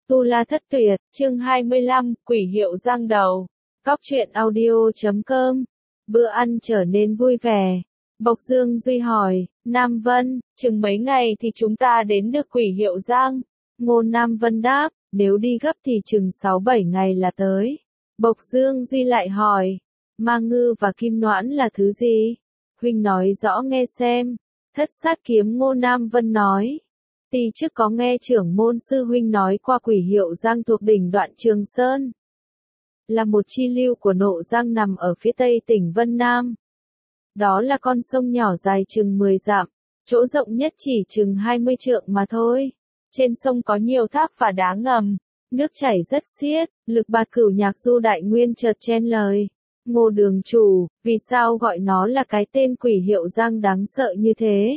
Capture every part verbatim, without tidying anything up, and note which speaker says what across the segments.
Speaker 1: Tu La Thất Tuyệt, chương hai mươi lăm, Quỷ Hiệu Giang Đầu. Cóc truyện audio chấm com. Bữa ăn trở nên vui vẻ. Bộc Dương Duy hỏi, Nam Vân, chừng mấy ngày thì chúng ta đến được Quỷ Hiệu Giang? Ngô Nam Vân đáp, nếu đi gấp thì chừng sáu bảy ngày là tới. Bộc Dương Duy lại hỏi, Ma Ngư và Kim Noãn là thứ gì? Huynh nói rõ nghe xem. Thất Sát Kiếm Ngô Nam Vân nói. Tì trước có nghe trưởng môn sư huynh nói qua Quỷ Hiệu Giang thuộc đỉnh Đoạn Trường Sơn. Là một chi lưu của Nộ Giang nằm ở phía tây tỉnh Vân Nam. Đó là con sông nhỏ dài chừng mười dặm, chỗ rộng nhất chỉ chừng hai mươi trượng mà thôi. Trên sông có nhiều thác và đá ngầm, nước chảy rất xiết. Lực Bạt Cửu Nhạc Du Đại Nguyên chợt chen lời. Ngô đường chủ, vì sao gọi nó là cái tên Quỷ Hiệu Giang đáng sợ như thế?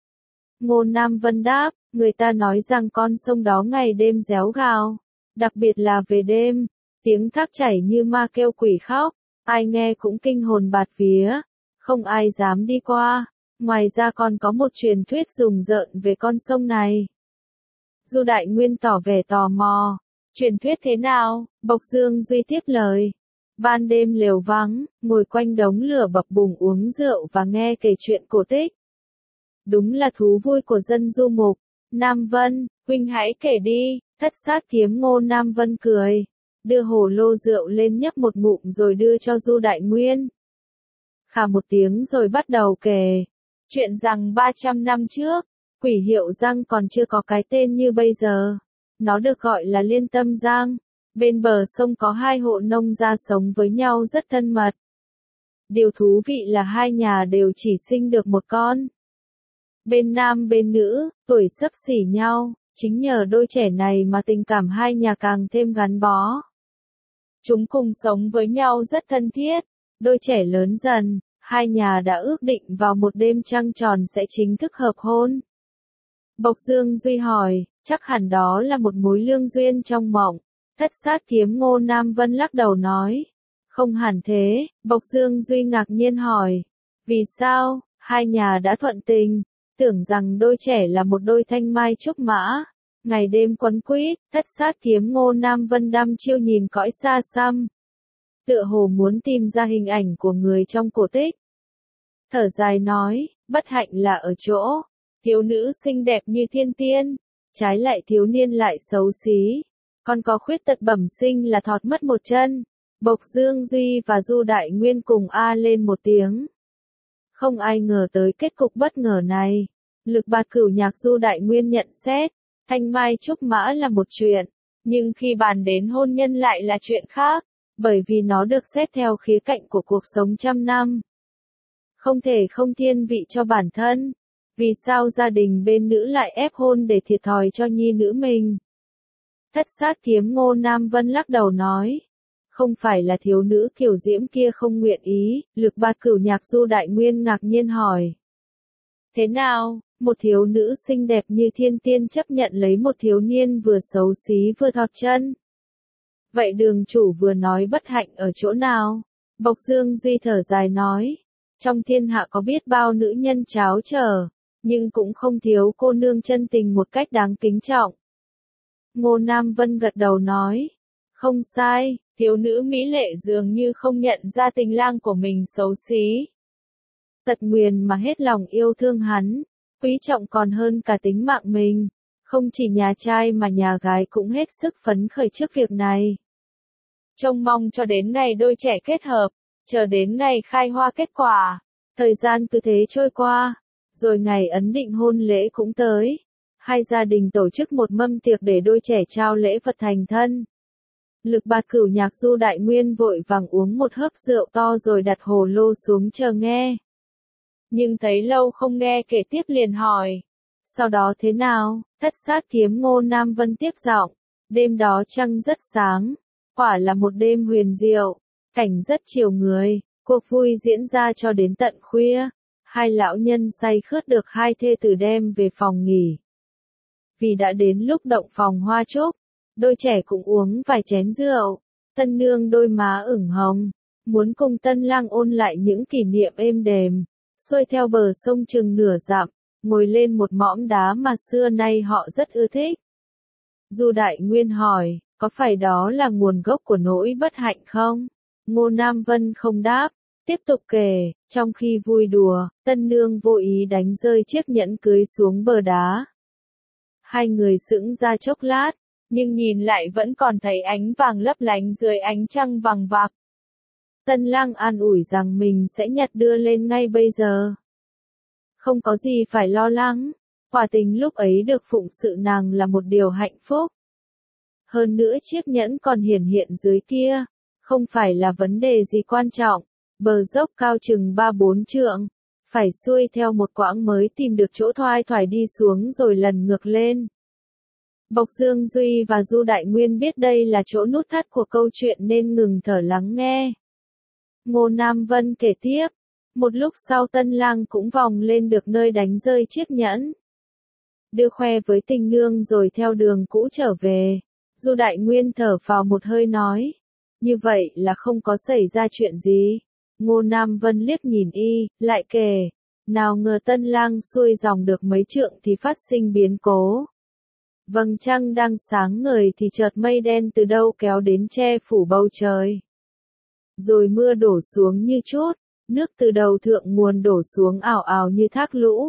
Speaker 1: Ngô Nam Vân đáp, người ta nói rằng con sông đó ngày đêm réo gào, đặc biệt là về đêm, tiếng thác chảy như ma kêu quỷ khóc, ai nghe cũng kinh hồn bạt vía, không ai dám đi qua. Ngoài ra còn có một truyền thuyết rùng rợn về con sông này. Du Đại Nguyên tỏ vẻ tò mò, truyền thuyết thế nào? Bộc Dương Duy tiếp lời. Ban đêm lều vắng, ngồi quanh đống lửa bập bùng uống rượu và nghe kể chuyện cổ tích. Đúng là thú vui của dân du mục. Nam Vân, huynh hãy kể đi. Thất Sát Kiếm Ngô Nam Vân cười, đưa hồ lô rượu lên nhấp một ngụm rồi đưa cho Du Đại Nguyên. Khà một tiếng rồi bắt đầu kể. Chuyện rằng ba trăm năm trước, Quỷ Hiệu Giang còn chưa có cái tên như bây giờ. Nó được gọi là Liên Tâm Giang. Bên bờ sông có hai hộ nông gia sống với nhau rất thân mật. Điều thú vị là hai nhà đều chỉ sinh được một con. Bên nam bên nữ, tuổi xấp xỉ nhau, chính nhờ đôi trẻ này mà tình cảm hai nhà càng thêm gắn bó. Chúng cùng sống với nhau rất thân thiết, đôi trẻ lớn dần, hai nhà đã ước định vào một đêm trăng tròn sẽ chính thức hợp hôn. Bộc Dương Duy hỏi, chắc hẳn đó là một mối lương duyên trong mộng. Thất Sát Kiếm Ngô Nam Vân lắc đầu nói, không hẳn thế. Bộc Dương Duy ngạc nhiên hỏi, vì sao? Hai nhà đã thuận tình, tưởng rằng đôi trẻ là một đôi thanh mai trúc mã, ngày đêm quấn quýt. Thất Sát Kiếm Ngô Nam Vân đăm chiêu nhìn cõi xa xăm, tựa hồ muốn tìm ra hình ảnh của người trong cổ tích. Thở dài nói, bất hạnh là ở chỗ, thiếu nữ xinh đẹp như thiên tiên, trái lại thiếu niên lại xấu xí, còn có khuyết tật bẩm sinh là thọt mất một chân. Bộc Dương Duy và Du Đại Nguyên cùng a lên một tiếng. Không ai ngờ tới kết cục bất ngờ này. Lực Bạt Cửu Nhạc Du Đại Nguyên nhận xét, thanh mai trúc mã là một chuyện, nhưng khi bàn đến hôn nhân lại là chuyện khác, bởi vì nó được xét theo khía cạnh của cuộc sống trăm năm. Không thể không thiên vị cho bản thân. Vì sao gia đình bên nữ lại ép hôn để thiệt thòi cho nhi nữ mình? Thất Sát Kiếm Ngô Nam Vân lắc đầu nói, không phải là thiếu nữ kiều diễm kia không nguyện ý. Lực Bạt Cửu Nhạc Du Đại Nguyên ngạc nhiên hỏi, thế nào, một thiếu nữ xinh đẹp như thiên tiên chấp nhận lấy một thiếu niên vừa xấu xí vừa thọt chân? Vậy đường chủ vừa nói bất hạnh ở chỗ nào? Bộc Dương Duy thở dài nói, trong thiên hạ có biết bao nữ nhân cháo trở, nhưng cũng không thiếu cô nương chân tình một cách đáng kính trọng. Ngô Nam Vân gật đầu nói, không sai, thiếu nữ mỹ lệ dường như không nhận ra tình lang của mình xấu xí. Tật nguyền mà hết lòng yêu thương hắn, quý trọng còn hơn cả tính mạng mình. Không chỉ nhà trai mà nhà gái cũng hết sức phấn khởi trước việc này. Trông mong cho đến ngày đôi trẻ kết hợp, chờ đến ngày khai hoa kết quả. Thời gian cứ thế trôi qua, rồi ngày ấn định hôn lễ cũng tới. Hai gia đình tổ chức một mâm tiệc để đôi trẻ trao lễ vật thành thân. Lực Bạt Cửu Nhạc Du Đại Nguyên vội vàng uống một hớp rượu to rồi đặt hồ lô xuống chờ nghe. Nhưng thấy lâu không nghe kể tiếp liền hỏi, sau đó thế nào? Thất Sát Kiếm Ngô Nam Vân tiếp giọng, đêm đó trăng rất sáng, quả là một đêm huyền diệu, cảnh rất chiều người, cuộc vui diễn ra cho đến tận khuya. Hai lão nhân say khướt được hai thê tử đem về phòng nghỉ. Vì đã đến lúc động phòng hoa trúc, đôi trẻ cũng uống vài chén rượu. Tân nương đôi má ửng hồng, muốn cùng tân lang ôn lại những kỷ niệm êm đềm. Xuôi theo bờ sông chừng nửa dặm, ngồi lên một mõm đá mà xưa nay họ rất ưa thích. Du Đại Nguyên hỏi, có phải đó là nguồn gốc của nỗi bất hạnh không? Ngô Nam Vân không đáp, tiếp tục kể, trong khi vui đùa, tân nương vô ý đánh rơi chiếc nhẫn cưới xuống bờ đá. Hai người sững ra chốc lát, nhưng nhìn lại vẫn còn thấy ánh vàng lấp lánh dưới ánh trăng vàng vặc. Tân lang an ủi rằng mình sẽ nhặt đưa lên ngay bây giờ. Không có gì phải lo lắng, quả tình lúc ấy được phụng sự nàng là một điều hạnh phúc. Hơn nữa chiếc nhẫn còn hiển hiện dưới kia, không phải là vấn đề gì quan trọng, bờ dốc cao chừng ba bốn trượng, phải xuôi theo một quãng mới tìm được chỗ thoai thoải đi xuống rồi lần ngược lên. Bộc Dương Duy và Du Đại Nguyên biết đây là chỗ nút thắt của câu chuyện nên ngừng thở lắng nghe. Ngô Nam Vân kể tiếp, một lúc sau tân lang cũng vòng lên được nơi đánh rơi chiếc nhẫn. Đưa khoe với tình nương rồi theo đường cũ trở về. Du Đại Nguyên thở phào một hơi nói, như vậy là không có xảy ra chuyện gì. Ngô Nam Vân liếc nhìn y, lại kể, nào ngờ tân lang xuôi dòng được mấy trượng thì phát sinh biến cố. Vầng trăng đang sáng ngời thì chợt mây đen từ đâu kéo đến che phủ bầu trời. Rồi mưa đổ xuống như chút, nước từ đầu thượng nguồn đổ xuống ảo ảo như thác lũ.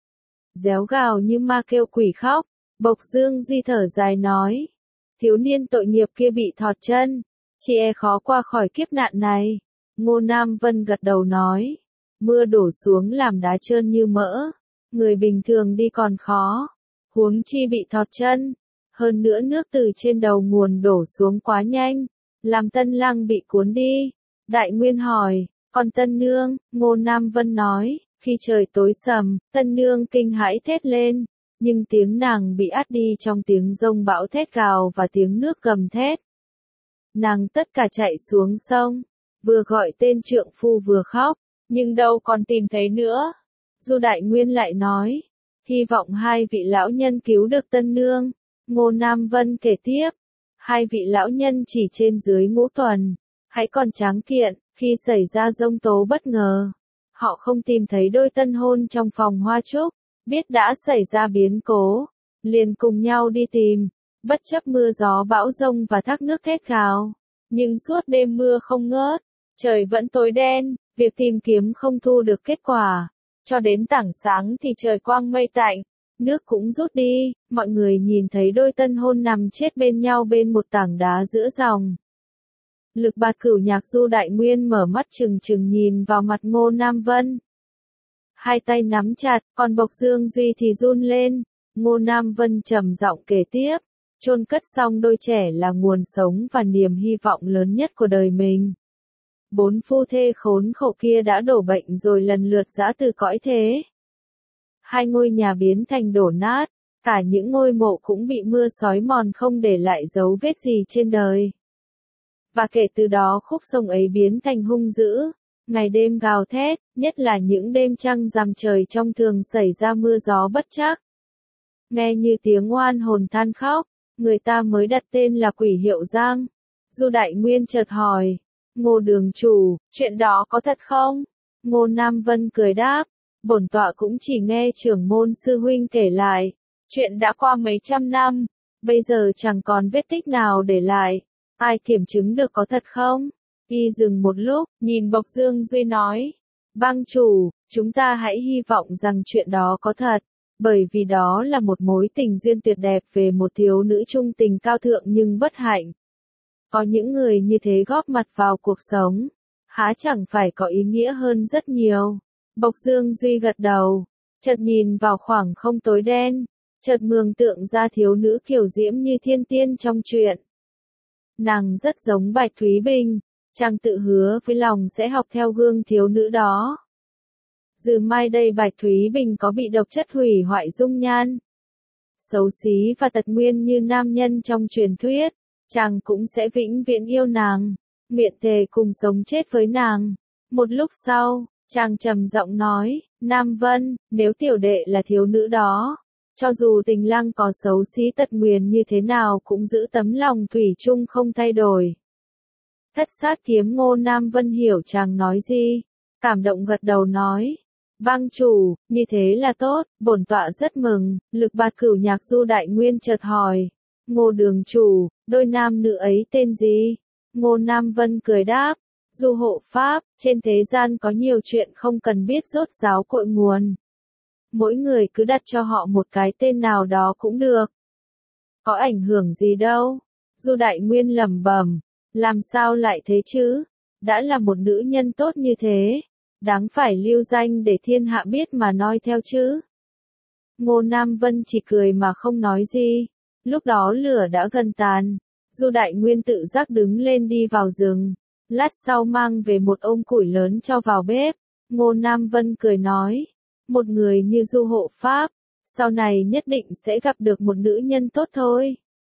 Speaker 1: Réo gào như ma kêu quỷ khóc, Bộc Dương Duy thở dài nói, thiếu niên tội nghiệp kia bị thọt chân, chỉ e khó qua khỏi kiếp nạn này. Ngô Nam Vân gật đầu nói, mưa đổ xuống làm đá trơn như mỡ, người bình thường đi còn khó, huống chi bị thọt chân, hơn nữa nước từ trên đầu nguồn đổ xuống quá nhanh, làm tân lang bị cuốn đi. Đại Nguyên hỏi, còn tân nương? Ngô Nam Vân nói, khi trời tối sầm, tân nương kinh hãi thét lên, nhưng tiếng nàng bị át đi trong tiếng rông bão thét gào và tiếng nước gầm thét. Nàng tất cả chạy xuống sông, vừa gọi tên trượng phu vừa khóc, nhưng đâu còn tìm thấy nữa. Du Đại Nguyên lại nói, hy vọng hai vị lão nhân cứu được tân nương. Ngô Nam Vân kể tiếp, hai vị lão nhân chỉ trên dưới ngũ tuần, hãy còn tráng kiện, khi xảy ra giông tố bất ngờ. Họ không tìm thấy đôi tân hôn trong phòng hoa trúc, biết đã xảy ra biến cố, liền cùng nhau đi tìm, bất chấp mưa gió bão giông và thác nước thét gào. Nhưng suốt đêm mưa không ngớt, trời vẫn tối đen, việc tìm kiếm không thu được kết quả. Cho đến tảng sáng thì trời quang mây tạnh, nước cũng rút đi, mọi người nhìn thấy đôi tân hôn nằm chết bên nhau bên một tảng đá giữa dòng. Lực Bạt Cửu Nhạc Du Đại Nguyên mở mắt trừng trừng nhìn vào mặt Ngô Nam Vân. Hai tay nắm chặt, còn Bộc Dương Duy thì run lên. Ngô Nam Vân trầm giọng kể tiếp, chôn cất xong đôi trẻ là nguồn sống và niềm hy vọng lớn nhất của đời mình. Bốn phu thê khốn khổ kia đã đổ bệnh rồi lần lượt giã từ cõi thế. Hai ngôi nhà biến thành đổ nát, cả những ngôi mộ cũng bị mưa xói mòn không để lại dấu vết gì trên đời. Và kể từ đó khúc sông ấy biến thành hung dữ, ngày đêm gào thét, nhất là những đêm trăng rằm trời trong thường xảy ra mưa gió bất trắc. Nghe như tiếng oan hồn than khóc, người ta mới đặt tên là Quỷ Hiệu Giang. Du Đại Nguyên chợt hỏi, Ngô đường chủ, chuyện đó có thật không? Ngô Nam Vân cười đáp, bổn tọa cũng chỉ nghe trưởng môn sư huynh kể lại, chuyện đã qua mấy trăm năm, bây giờ chẳng còn vết tích nào để lại, ai kiểm chứng được có thật không? Y dừng một lúc, nhìn Bộc Dương Duy nói, bang chủ, chúng ta hãy hy vọng rằng chuyện đó có thật, bởi vì đó là một mối tình duyên tuyệt đẹp về một thiếu nữ trung tình cao thượng nhưng bất hạnh. Có những người như thế góp mặt vào cuộc sống, há chẳng phải có ý nghĩa hơn rất nhiều. Bộc Dương Duy gật đầu, chợt nhìn vào khoảng không tối đen, chợt mường tượng ra thiếu nữ kiều diễm như thiên tiên trong truyện. Nàng rất giống Bạch Thúy Bình, chàng tự hứa với lòng sẽ học theo gương thiếu nữ đó. Dù mai đây Bạch Thúy Bình có bị độc chất hủy hoại dung nhan, xấu xí và tật nguyên như nam nhân trong truyền thuyết, chàng cũng sẽ vĩnh viễn yêu nàng, nguyện thề cùng sống chết với nàng. Một lúc sau, chàng trầm giọng nói, Nam Vân, nếu tiểu đệ là thiếu nữ đó, cho dù tình lang có xấu xí tật nguyền như thế nào cũng giữ tấm lòng thủy chung không thay đổi. Thất Sát Kiếm Ngô Nam Vân hiểu chàng nói gì, cảm động gật đầu nói, bang chủ, như thế là tốt, bổn tọa rất mừng. Lực Bạt Cửu Nhạc Du Đại Nguyên chợt hỏi, Ngô đường chủ, đôi nam nữ ấy tên gì? Ngô Nam Vân cười đáp, Du Hộ Pháp, trên thế gian có nhiều chuyện không cần biết rốt ráo cội nguồn. Mỗi người cứ đặt cho họ một cái tên nào đó cũng được. Có ảnh hưởng gì đâu. Du Đại Nguyên lẩm bẩm, làm sao lại thế chứ? Đã là một nữ nhân tốt như thế, đáng phải lưu danh để thiên hạ biết mà noi theo chứ. Ngô Nam Vân chỉ cười mà không nói gì. Lúc đó lửa đã gần tàn. Du Đại Nguyên tự giác đứng lên đi vào rừng. Lát sau mang về một ôm củi lớn cho vào bếp. Ngô Nam Vân cười nói, một người như Du Hộ Pháp, sau này nhất định sẽ gặp được một nữ nhân tốt thôi.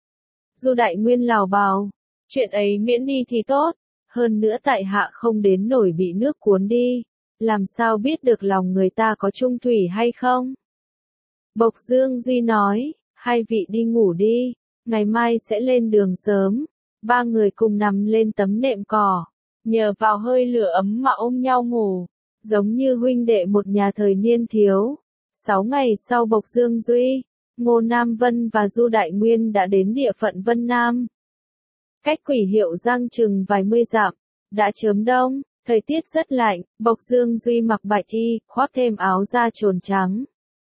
Speaker 1: Du Đại Nguyên lào bào, chuyện ấy miễn đi thì tốt, hơn nữa tại hạ không đến nổi bị nước cuốn đi, làm sao biết được lòng người ta có chung thủy hay không? Bộc Dương Duy nói, hai vị đi ngủ đi, ngày mai sẽ lên đường sớm. Ba người cùng nằm lên tấm nệm cỏ, nhờ vào hơi lửa ấm mà ôm nhau ngủ, giống như huynh đệ một nhà thời niên thiếu. Sáu ngày sau Bộc Dương Duy, Ngô Nam Vân và Du Đại Nguyên đã đến địa phận Vân Nam. Cách Quỷ Hiệu Giang chừng vài mươi dặm, đã chớm đông, thời tiết rất lạnh, Bộc Dương Duy mặc bạch y, khoác thêm áo da trồn trắng.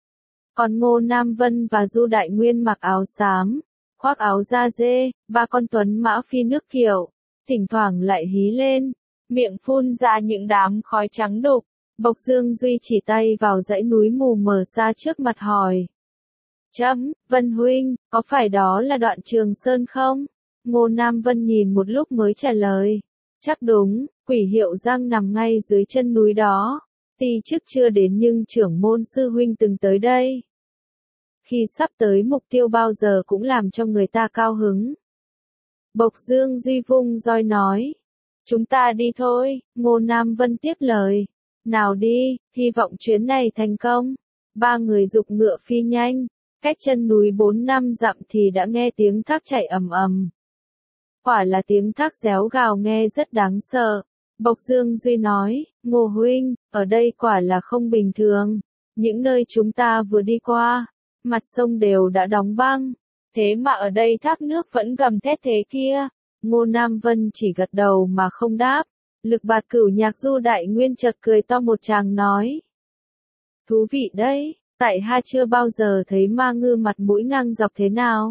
Speaker 1: Còn Ngô Nam Vân và Du Đại Nguyên mặc áo xám, khoác áo da dê, ba con tuấn mã phi nước kiệu, thỉnh thoảng lại hí lên, miệng phun ra những đám khói trắng đục. Bộc Dương Duy chỉ tay vào dãy núi mù mờ xa trước mặt hỏi. Chấm, Vân huynh, có phải đó là đoạn Trường Sơn không? Ngô Nam Vân nhìn một lúc mới trả lời. Chắc đúng, Quỷ Hiệu Giang nằm ngay dưới chân núi đó. Tuy trước chưa đến nhưng trưởng môn sư huynh từng tới đây. Khi sắp tới mục tiêu bao giờ cũng làm cho người ta cao hứng. Bộc Dương Duy vung roi nói. Chúng ta đi thôi, Ngô Nam Vân tiếp lời. Nào đi, hy vọng chuyến này thành công. Ba người giục ngựa phi nhanh, cách chân núi bốn năm dặm thì đã nghe tiếng thác chảy ầm ầm. Quả là tiếng thác réo gào nghe rất đáng sợ. Bộc Dương Duy nói, Ngô huynh, ở đây quả là không bình thường. Những nơi chúng ta vừa đi qua, mặt sông đều đã đóng băng. Thế mà ở đây thác nước vẫn gầm thét thế kia. Ngô Nam Vân chỉ gật đầu mà không đáp. Lực Bạt Cửu Nhạc Du Đại Nguyên chợt cười to một tràng nói. Thú vị đấy, tại hạ chưa bao giờ thấy ma ngư mặt mũi ngang dọc thế nào.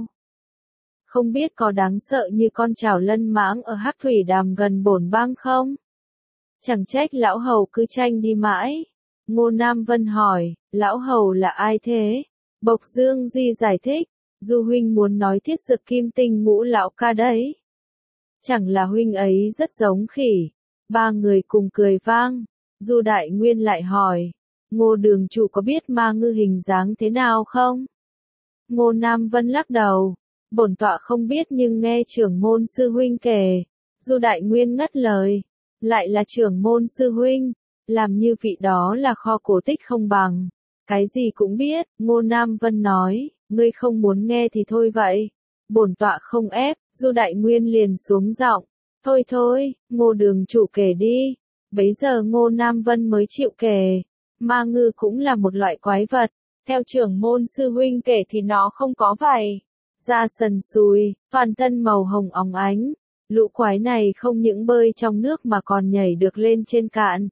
Speaker 1: Không biết có đáng sợ như con chảo lân mãng ở Hắc Thủy Đàm gần Bổn Bang không? Chẳng trách lão hầu cứ tranh đi mãi. Ngô Nam Vân hỏi, lão hầu là ai thế? Bộc Dương Duy giải thích, Du huynh muốn nói Thiết Dực Kim Tinh Ngũ lão ca đấy. Chẳng là huynh ấy rất giống khỉ. Ba người cùng cười vang. Du Đại Nguyên lại hỏi, Ngô đường chủ có biết ma ngư hình dáng thế nào không? Ngô Nam Vân lắc đầu, bổn tọa không biết nhưng nghe trưởng môn sư huynh kể. Du Đại Nguyên ngắt lời, lại là trưởng môn sư huynh, làm như vị đó là kho cổ tích không bằng. Cái gì cũng biết, Ngô Nam Vân nói, ngươi không muốn nghe thì thôi vậy. Bổn tọa không ép, Du Đại Nguyên liền xuống giọng. Thôi thôi, Ngô đường chủ kể đi. Bấy giờ Ngô Nam Vân mới chịu kể. Ma ngư cũng là một loại quái vật. Theo trưởng môn sư huynh kể thì nó không có vảy, da sần sùi, toàn thân màu hồng óng ánh. Lũ quái này không những bơi trong nước mà còn nhảy được lên trên cạn.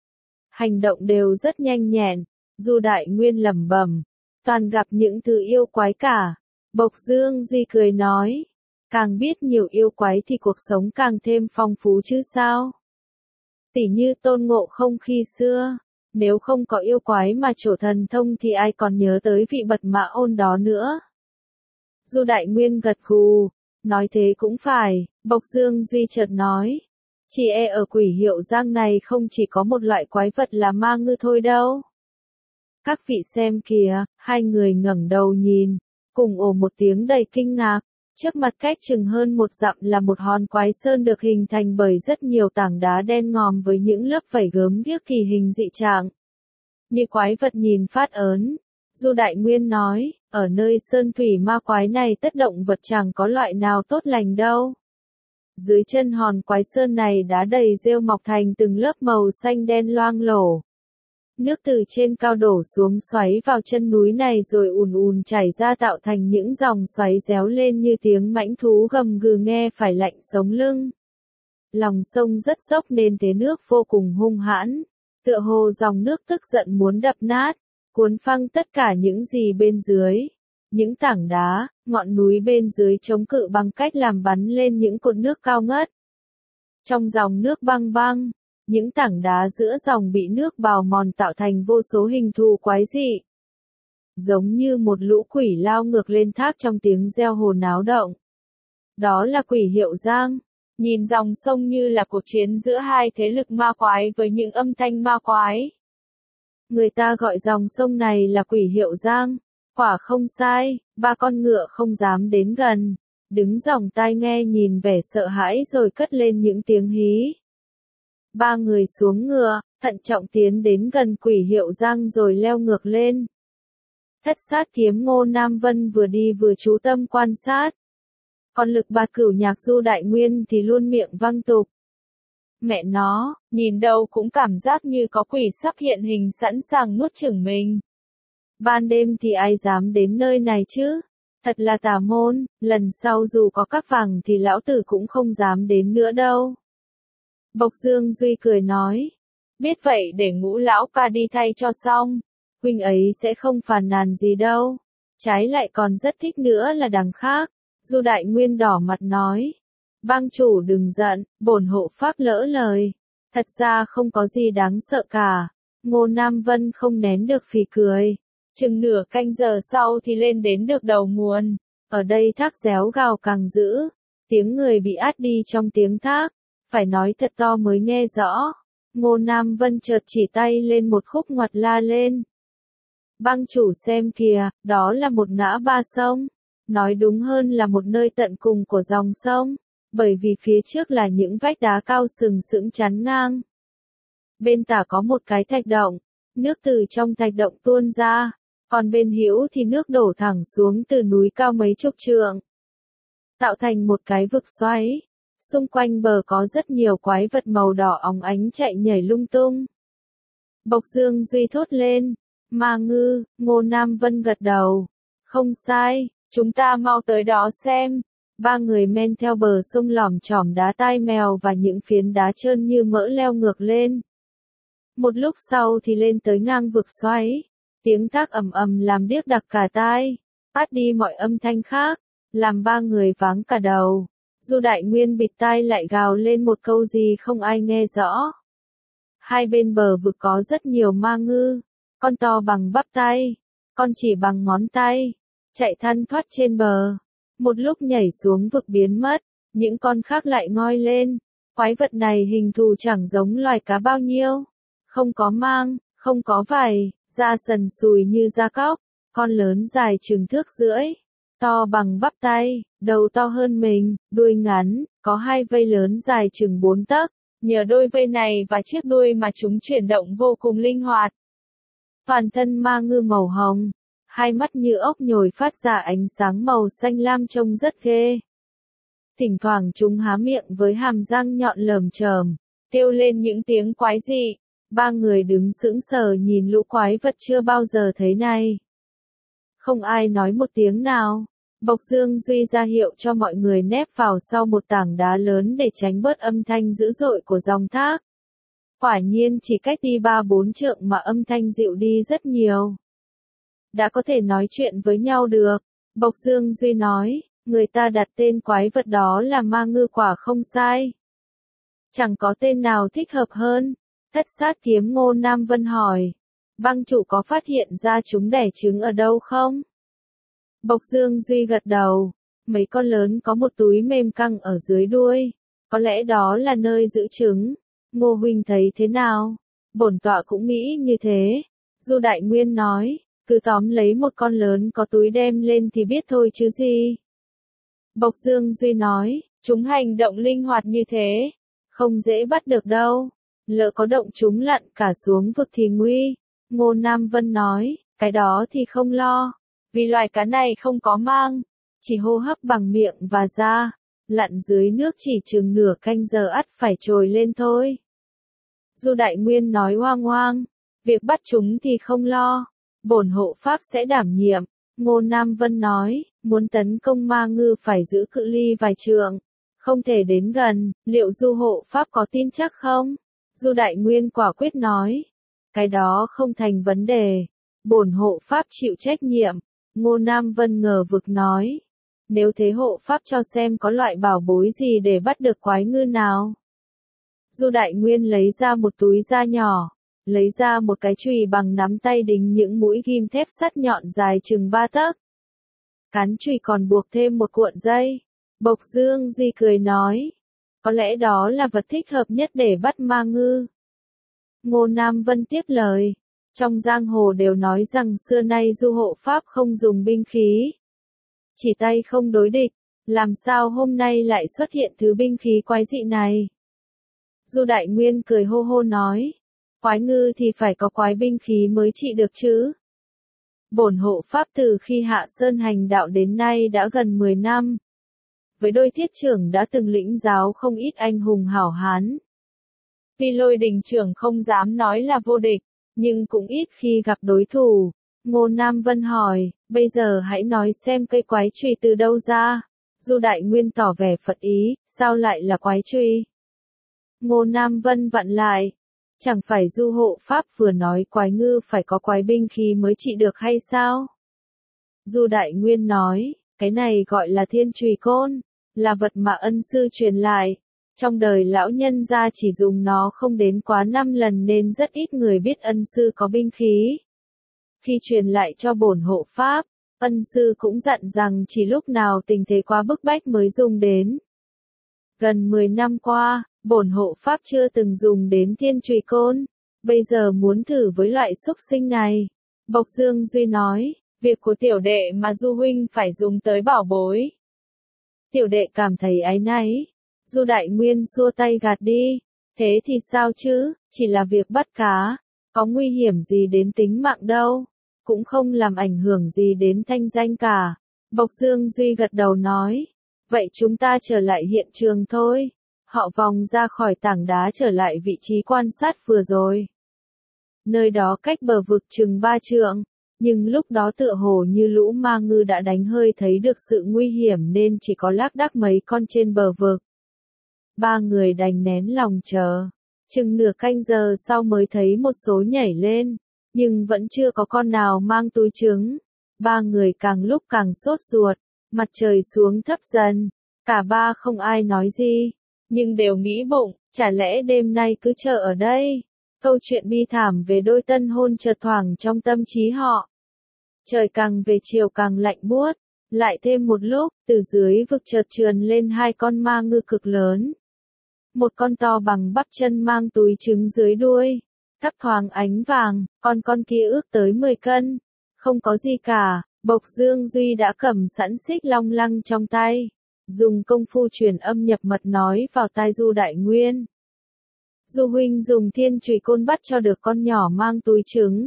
Speaker 1: Hành động đều rất nhanh nhẹn. Du Đại Nguyên lẩm bẩm, toàn gặp những thứ yêu quái cả. Bộc Dương Duy cười nói, càng biết nhiều yêu quái thì cuộc sống càng thêm phong phú chứ sao. Tỉ như Tôn Ngộ Không khi xưa, nếu không có yêu quái mà trổ thần thông thì ai còn nhớ tới vị Bật Mã Ôn đó nữa. Du Đại Nguyên gật gù, nói thế cũng phải. Bộc Dương Duy chợt nói, chỉ e ở Quỷ Hiệu Giang này không chỉ có một loại quái vật là ma ngư thôi đâu. Các vị xem kìa, hai người ngẩng đầu nhìn, cùng ồ một tiếng đầy kinh ngạc. Trước mặt cách chừng hơn một dặm là một hòn quái sơn được hình thành bởi rất nhiều tảng đá đen ngòm với những lớp vảy gớm ghiếc kỳ hình dị trạng. Như quái vật nhìn phát ớn. Du Đại Nguyên nói, ở nơi sơn thủy ma quái này tất động vật chẳng có loại nào tốt lành đâu. Dưới chân hòn quái sơn này đá đầy rêu mọc thành từng lớp màu xanh đen loang lổ. Nước từ trên cao đổ xuống xoáy vào chân núi này rồi ùn ùn chảy ra tạo thành những dòng xoáy réo lên như tiếng mãnh thú gầm gừ nghe phải lạnh sống lưng. Lòng sông rất dốc nên thế nước vô cùng hung hãn, tựa hồ dòng nước tức giận muốn đập nát, cuốn phăng tất cả những gì bên dưới. Những tảng đá, ngọn núi bên dưới chống cự bằng cách làm bắn lên những cột nước cao ngất. Trong dòng nước băng băng, những tảng đá giữa dòng bị nước bào mòn tạo thành vô số hình thù quái dị. Giống như một lũ quỷ lao ngược lên thác trong tiếng reo hò náo động. Đó là quỷ Hiệu Giang. Nhìn dòng sông như là cuộc chiến giữa hai thế lực ma quái với những âm thanh ma quái. Người ta gọi dòng sông này là quỷ Hiệu Giang. Quả không sai, ba con ngựa không dám đến gần, đứng dòng tai nghe nhìn vẻ sợ hãi rồi cất lên những tiếng hí. Ba người xuống ngựa, thận trọng tiến đến gần quỷ Hiệu Giang rồi leo ngược lên. Thất sát kiếm Ngô Nam Vân vừa đi vừa chú tâm quan sát. Còn Lực Bạt Cửu Nhạc Du Đại Nguyên thì luôn miệng văng tục. Mẹ nó, nhìn đâu cũng cảm giác như có quỷ sắp hiện hình sẵn sàng nuốt chửng mình. Ban đêm thì ai dám đến nơi này chứ? Thật là tà môn, lần sau dù có cắp vàng thì lão tử cũng không dám đến nữa đâu. Bộc Dương Duy cười nói. Biết vậy để Ngũ lão ca đi thay cho xong. Huynh ấy sẽ không phàn nàn gì đâu. Trái lại còn rất thích nữa là đằng khác. Du Đại Nguyên đỏ mặt nói. Bang chủ đừng giận, bổn hộ pháp lỡ lời. Thật ra không có gì đáng sợ cả. Ngô Nam Vân không nén được phì cười. Chừng nửa canh giờ sau thì lên đến được đầu nguồn. Ở đây thác réo gào càng dữ. Tiếng người bị át đi trong tiếng thác. Phải nói thật to mới nghe rõ. Ngô Nam Vân chợt chỉ tay lên một khúc ngoặt la lên. Bang chủ xem kìa, đó là một ngã ba sông. Nói đúng hơn là một nơi tận cùng của dòng sông. Bởi vì phía trước là những vách đá cao sừng sững chắn ngang. Bên tả có một cái thạch động. Nước từ trong thạch động tuôn ra. Còn bên hữu thì nước đổ thẳng xuống từ núi cao mấy chục trượng. Tạo thành một cái vực xoáy. Xung quanh bờ có rất nhiều quái vật màu đỏ óng ánh chạy nhảy lung tung. Bộc Dương Duy thốt lên. Ma ngư, Ngô Nam Vân gật đầu. Không sai, chúng ta mau tới đó xem. Ba người men theo bờ sông lỏm chỏm đá tai mèo và những phiến đá trơn như mỡ leo ngược lên. Một lúc sau thì lên tới ngang vực xoáy. Tiếng thác ầm ầm làm điếc đặc cả tai, phát đi mọi âm thanh khác, làm ba người váng cả đầu. Du Đại Nguyên bịt tai lại gào lên một câu gì không ai nghe rõ. Hai bên bờ vực có rất nhiều ma ngư, con to bằng bắp tay, con chỉ bằng ngón tay, chạy thăn thoát trên bờ. Một lúc nhảy xuống vực biến mất, những con khác lại ngoi lên. Quái vật này hình thù chẳng giống loài cá bao nhiêu, không có mang, không có vảy. Da sần sùi như da cóc, con lớn dài chừng thước rưỡi, to bằng bắp tay, đầu to hơn mình, đuôi ngắn, có hai vây lớn dài chừng bốn tấc. Nhờ đôi vây này và chiếc đuôi mà chúng chuyển động vô cùng linh hoạt. Toàn thân ma ngư màu hồng, hai mắt như ốc nhồi phát ra ánh sáng màu xanh lam trông rất ghê. Thỉnh thoảng chúng há miệng với hàm răng nhọn lởm chởm, kêu lên những tiếng quái dị. Ba người đứng sững sờ nhìn lũ quái vật chưa bao giờ thấy này. Không ai nói một tiếng nào. Bộc Dương Duy ra hiệu cho mọi người nép vào sau một tảng đá lớn để tránh bớt âm thanh dữ dội của dòng thác. Quả nhiên chỉ cách đi ba bốn trượng mà âm thanh dịu đi rất nhiều. Đã có thể nói chuyện với nhau được. Bộc Dương Duy nói, người ta đặt tên quái vật đó là ma ngư quả không sai. Chẳng có tên nào thích hợp hơn. Thất sát kiếm Ngô Nam Vân hỏi. Bang chủ có phát hiện ra chúng đẻ trứng ở đâu không? Bộc Dương Duy gật đầu. Mấy con lớn có một túi mềm căng ở dưới đuôi. Có lẽ đó là nơi giữ trứng. Ngô huynh thấy thế nào? Bổn tọa cũng nghĩ như thế. Du Đại Nguyên nói. Cứ tóm lấy một con lớn có túi đem lên thì biết thôi chứ gì. Bộc Dương Duy nói. Chúng hành động linh hoạt như thế. Không dễ bắt được đâu. Lỡ có động chúng lặn cả xuống vực thì nguy. Ngô Nam Vân nói, cái đó thì không lo. Vì loài cá này không có mang. Chỉ hô hấp bằng miệng và da. Lặn dưới nước chỉ chừng nửa canh giờ ắt phải trồi lên thôi. Du Đại Nguyên nói hoang hoang. việc bắt chúng thì không lo, bổn hộ pháp sẽ đảm nhiệm. Ngô Nam Vân nói, muốn tấn công ma ngư phải giữ cự ly vài trượng, không thể đến gần, liệu Du hộ pháp có tin chắc không? Du Đại Nguyên quả quyết nói, cái đó không thành vấn đề, bổn hộ pháp chịu trách nhiệm. Ngô Nam Vân ngờ vực nói, nếu thế hộ pháp cho xem có loại bảo bối gì để bắt được quái ngư nào. Du Đại Nguyên lấy ra một túi da nhỏ, lấy ra một cái chùy bằng nắm tay đính những mũi ghim thép sắt nhọn dài chừng ba tấc. Cán chùy còn buộc thêm một cuộn dây. Bộc Dương Duy cười nói, có lẽ đó là vật thích hợp nhất để bắt ma ngư. Ngô Nam Vân tiếp lời, trong giang hồ đều nói rằng xưa nay Du hộ pháp không dùng binh khí, chỉ tay không đối địch, làm sao hôm nay lại xuất hiện thứ binh khí quái dị này? Du Đại Nguyên cười hô hô nói, quái ngư thì phải có quái binh khí mới trị được chứ. Bổn hộ pháp từ khi hạ sơn hành đạo đến nay đã gần mười năm. Với đôi thiết trưởng đã từng lĩnh giáo không ít anh hùng hảo hán. Tuy Lôi Đình trưởng không dám nói là vô địch, nhưng cũng ít khi gặp đối thủ. Ngô Nam Vân hỏi, bây giờ hãy nói xem cây quái chùy từ đâu ra. Du Đại Nguyên tỏ vẻ phật ý, sao lại là quái chùy? Ngô Nam Vân vặn lại, chẳng phải Du hộ pháp vừa nói quái ngư phải có quái binh khí mới trị được hay sao? Du Đại Nguyên nói, cái này gọi là thiên chùy côn, là vật mà ân sư truyền lại. Trong đời lão nhân gia chỉ dùng nó không đến quá năm lần nên rất ít người biết ân sư có binh khí. Khi truyền lại cho bổn hộ pháp, ân sư cũng dặn rằng chỉ lúc nào tình thế quá bức bách mới dùng đến. Gần mười năm qua, bổn hộ pháp chưa từng dùng đến thiên chùy côn, bây giờ muốn thử với loại xúc sinh này. Bộc Dương Duy nói, việc của tiểu đệ mà Du huynh phải dùng tới bảo bối. Tiểu đệ cảm thấy áy náy. Du Đại Nguyên xua tay gạt đi, thế thì sao chứ, chỉ là việc bắt cá, có nguy hiểm gì đến tính mạng đâu, cũng không làm ảnh hưởng gì đến thanh danh cả. Bộc Dương Duy gật đầu nói, vậy chúng ta trở lại hiện trường thôi. Họ vòng ra khỏi tảng đá trở lại vị trí quan sát vừa rồi. Nơi đó cách bờ vực chừng ba trượng, nhưng lúc đó tựa hồ như lũ ma ngư đã đánh hơi thấy được sự nguy hiểm nên chỉ có lác đác mấy con trên bờ vực. Ba người đành nén lòng chờ, chừng nửa canh giờ sau mới thấy một số nhảy lên, nhưng vẫn chưa có con nào mang túi trứng. Ba người càng lúc càng sốt ruột, mặt trời xuống thấp dần, cả ba không ai nói gì, nhưng đều nghĩ bụng, chả lẽ đêm nay cứ chờ ở đây. Câu chuyện bi thảm về đôi tân hôn chợt thoảng trong tâm trí họ. Trời càng về chiều càng lạnh buốt, lại thêm một lúc, từ dưới vực chợt trườn lên hai con ma ngư cực lớn. Một con to bằng bắp chân mang túi trứng dưới đuôi, thấp thoáng ánh vàng, con con kia ước tới mười cân. Không có gì cả, Bộc Dương Duy đã cầm sẵn xích long lăng trong tay, dùng công phu truyền âm nhập mật nói vào tai Du Đại Nguyên. Du huynh dùng thiên chùy côn bắt cho được con nhỏ mang túi trứng.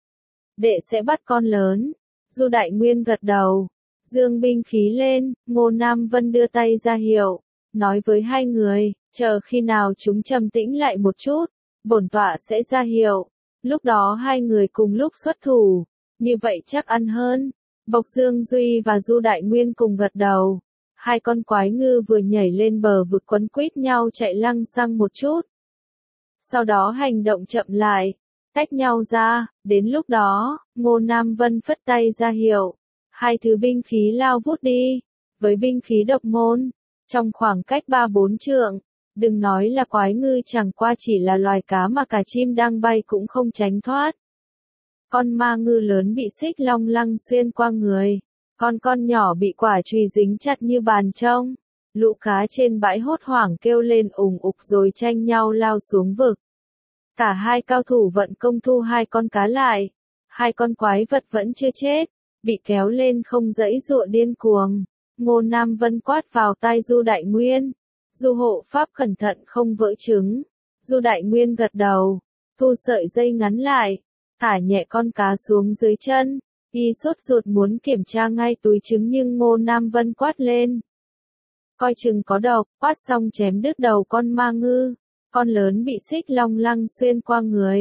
Speaker 1: Đệ sẽ bắt con lớn. Du Đại Nguyên gật đầu, dương binh khí lên. Ngô Nam Vân đưa tay ra hiệu, nói với hai người, chờ khi nào chúng trầm tĩnh lại một chút, bổn tọa sẽ ra hiệu. Lúc đó hai người cùng lúc xuất thủ, như vậy chắc ăn hơn. Bộc Dương Duy và Du Đại Nguyên cùng gật đầu. Hai con quái ngư vừa nhảy lên bờ vực quấn quýt nhau chạy lăng xăng một chút. Sau đó hành động chậm lại, tách nhau ra. Đến lúc đó, Ngô Nam Vân phất tay ra hiệu, hai thứ binh khí lao vút đi. Với binh khí độc môn, trong khoảng cách ba bốn trượng, đừng nói là quái ngư, chẳng qua chỉ là loài cá mà cả chim đang bay cũng không tránh thoát. Con ma ngư lớn bị xích long lăng xuyên qua người, con con nhỏ bị quả chùy dính chặt như bàn trông. Lũ cá trên bãi hốt hoảng kêu lên ùng ục rồi tranh nhau lao xuống vực. Cả hai cao thủ vận công thu hai con cá lại. Hai con quái vật vẫn chưa chết, bị kéo lên không dãy dụa điên cuồng. Ngô Nam Vân quát vào tai Du Đại Nguyên. Du hộ pháp cẩn thận không vỡ trứng. Du Đại Nguyên gật đầu, thu sợi dây ngắn lại, thả nhẹ con cá xuống dưới chân. Y sốt ruột muốn kiểm tra ngay túi trứng nhưng Ngô Nam Vân quát lên. Coi chừng có độc, quát xong chém đứt đầu con ma ngư. Con lớn bị xích long lăng xuyên qua người.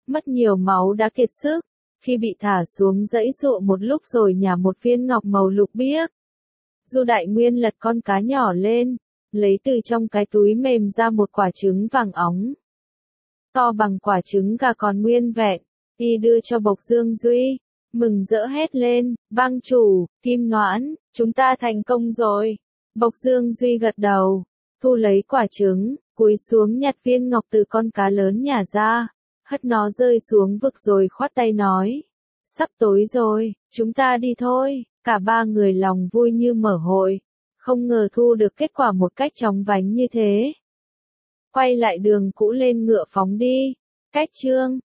Speaker 1: mất nhiều máu đã kiệt sức. Khi bị thả xuống giãy giụa một lúc rồi nhả một viên ngọc màu lục biếc. Du Đại Nguyên lật con cá nhỏ lên, lấy từ trong cái túi mềm ra một quả trứng vàng óng. To bằng quả trứng gà còn nguyên vẹn, y đưa cho Bộc Dương Duy, mừng rỡ hét lên, bang chủ, Kim Noãn, chúng ta thành công rồi. Bộc Dương Duy gật đầu, thu lấy quả trứng, cúi xuống nhặt viên ngọc từ con cá lớn nhả ra, hất nó rơi xuống vực rồi khoát tay nói, sắp tối rồi, chúng ta đi thôi. Cả ba người lòng vui như mở hội, không ngờ thu được kết quả một cách chóng vánh như thế. Quay lại đường cũ lên ngựa phóng đi. Cách chương